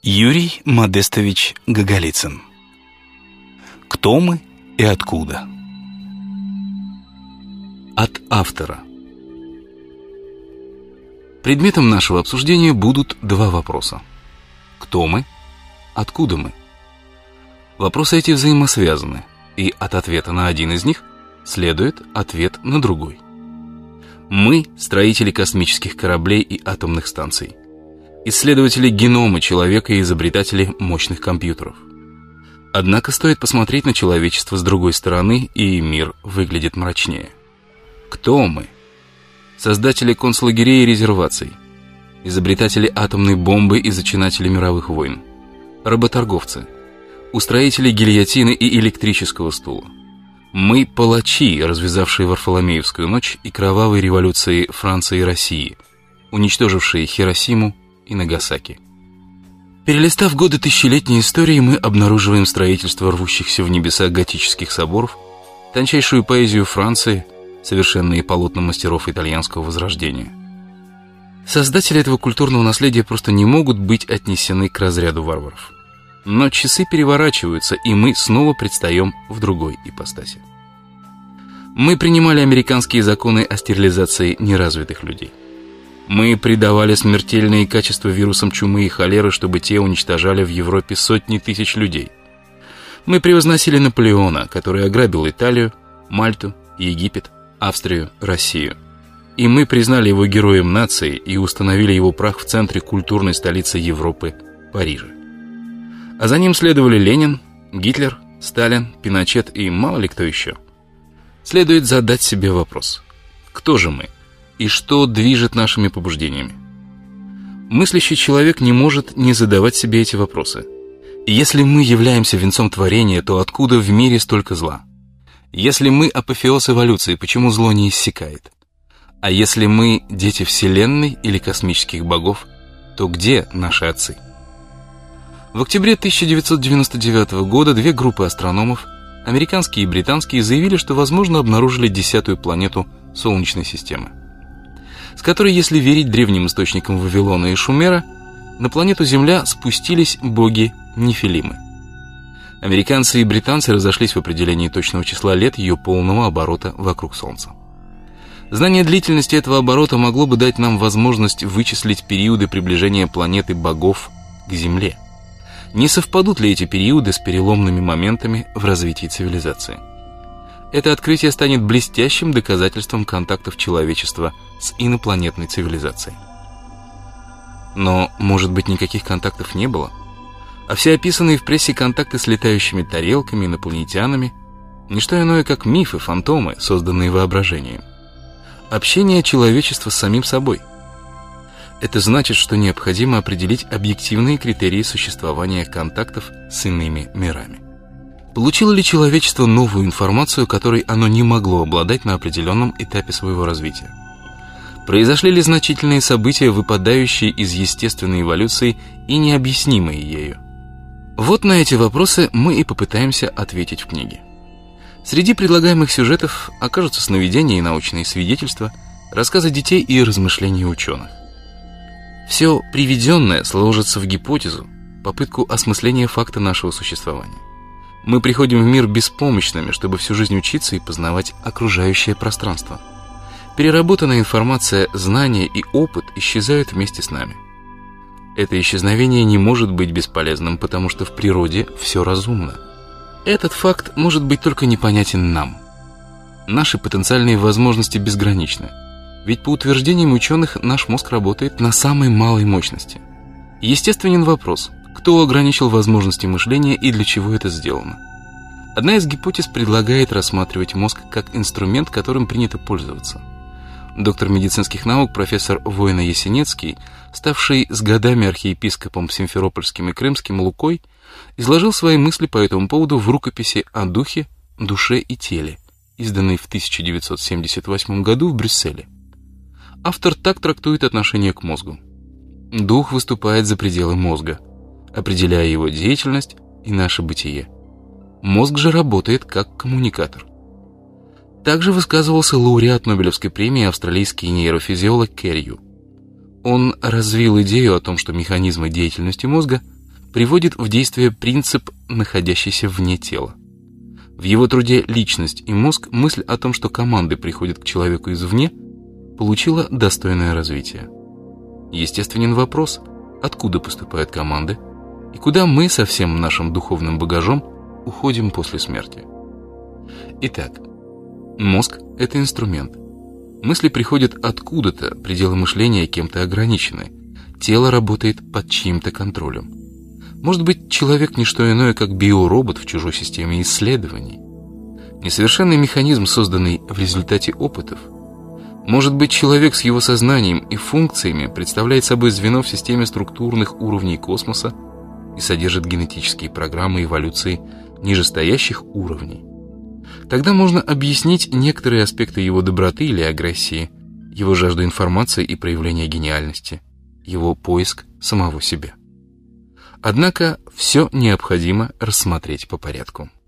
Юрий Модестович Гаголицын. Кто мы и откуда? От автора. Предметом нашего обсуждения будут два вопроса. Кто мы? Откуда мы? Вопросы эти взаимосвязаны, и от ответа на один из них следует ответ на другой. Мы – строители космических кораблей и атомных станций, исследователи генома человека и изобретатели мощных компьютеров. Однако стоит посмотреть на человечество с другой стороны, и мир выглядит мрачнее. Кто мы? Создатели концлагерей и резерваций, изобретатели атомной бомбы и зачинатели мировых войн, работорговцы, устроители гильотины и электрического стула. Мы – палачи, развязавшие Варфоломеевскую ночь и кровавые революции Франции и России, уничтожившие Хиросиму и Нагасаки. Перелистав годы тысячелетней истории, мы обнаруживаем строительство рвущихся в небеса готических соборов, тончайшую поэзию Франции, совершенные полотна мастеров итальянского возрождения. Создатели этого культурного наследия просто не могут быть отнесены к разряду варваров. Но часы переворачиваются, и мы снова предстаем в другой ипостаси. Мы принимали американские законы о стерилизации неразвитых людей. Мы придавали смертельные качества вирусам чумы и холеры, чтобы те уничтожали в Европе сотни тысяч людей. Мы превозносили Наполеона, который ограбил Италию, Мальту, Египет, Австрию, Россию. И мы признали его героем нации и установили его прах в центре культурной столицы Европы – Париже. А за ним следовали Ленин, Гитлер, Сталин, Пиночет и мало ли кто еще. Следует задать себе вопрос: кто же мы и что движет нашими побуждениями? Мыслящий человек не может не задавать себе эти вопросы. Если мы являемся венцом творения, то откуда в мире столько зла? Если мы апофеоз эволюции, почему зло не иссякает? А если мы дети Вселенной или космических богов, то где наши отцы? В октябре 1999 года две группы астрономов, американские и британские, заявили, что, возможно, обнаружили 10-ю планету Солнечной системы, с которой, если верить древним источникам Вавилона и Шумера, на планету Земля спустились боги-нефилимы. Американцы и британцы разошлись в определении точного числа лет ее полного оборота вокруг Солнца. Знание длительности этого оборота могло бы дать нам возможность вычислить периоды приближения планеты богов к Земле. Не совпадут ли эти периоды с переломными моментами в развитии цивилизации? Это открытие станет блестящим доказательством контактов человечества с инопланетной цивилизацией. Но, может быть, никаких контактов не было? А все описанные в прессе контакты с летающими тарелками, инопланетянами – не что иное, как мифы, фантомы, созданные воображением. Общение человечества с самим собой. Это значит, что необходимо определить объективные критерии существования контактов с иными мирами. Получило ли человечество новую информацию, которой оно не могло обладать на определенном этапе своего развития? Произошли ли значительные события, выпадающие из естественной эволюции и необъяснимые ею? Вот на эти вопросы мы и попытаемся ответить в книге. Среди предлагаемых сюжетов окажутся сновидения и научные свидетельства, рассказы детей и размышления ученых. Все приведенное сложится в гипотезу, попытку осмысления факта нашего существования. Мы приходим в мир беспомощными, чтобы всю жизнь учиться и познавать окружающее пространство. Переработанная информация, знания и опыт исчезают вместе с нами. Это исчезновение не может быть бесполезным, потому что в природе все разумно. Этот факт может быть только непонятен нам. Наши потенциальные возможности безграничны. Ведь по утверждениям ученых наш мозг работает на самой малой мощности. Естественен вопрос, кто ограничил возможности мышления и для чего это сделано. Одна из гипотез предлагает рассматривать мозг как инструмент, которым принято пользоваться. Доктор медицинских наук профессор Войно-Ясенецкий, ставший с годами архиепископом Симферопольским и Крымским Лукой, изложил свои мысли по этому поводу в рукописи о духе, душе и теле, изданной в 1978 году в Брюсселе. Автор так трактует отношение к мозгу. Дух выступает за пределы мозга, определяя его деятельность и наше бытие. Мозг же работает как коммуникатор. Также высказывался лауреат Нобелевской премии австралийский нейрофизиолог Керью. Он развил идею о том, что механизмы деятельности мозга приводит в действие принцип, находящийся вне тела. В его труде «Личность и мозг» мысль о том, что команды приходят к человеку извне, получила достойное развитие. Естественен вопрос, откуда поступают команды и куда мы со всем нашим духовным багажом уходим после смерти. Итак, мозг – это инструмент. Мысли приходят откуда-то, пределы мышления кем-то ограничены. Тело работает под чьим-то контролем. Может быть, человек – не что иное, как биоробот в чужой системе исследований. Несовершенный механизм, созданный в результате опытов. Может быть, человек с его сознанием и функциями представляет собой звено в системе структурных уровней космоса и содержит генетические программы эволюции нижестоящих уровней. Тогда можно объяснить некоторые аспекты его доброты или агрессии, его жажду информации и проявления гениальности, его поиск самого себя. Однако все необходимо рассмотреть по порядку.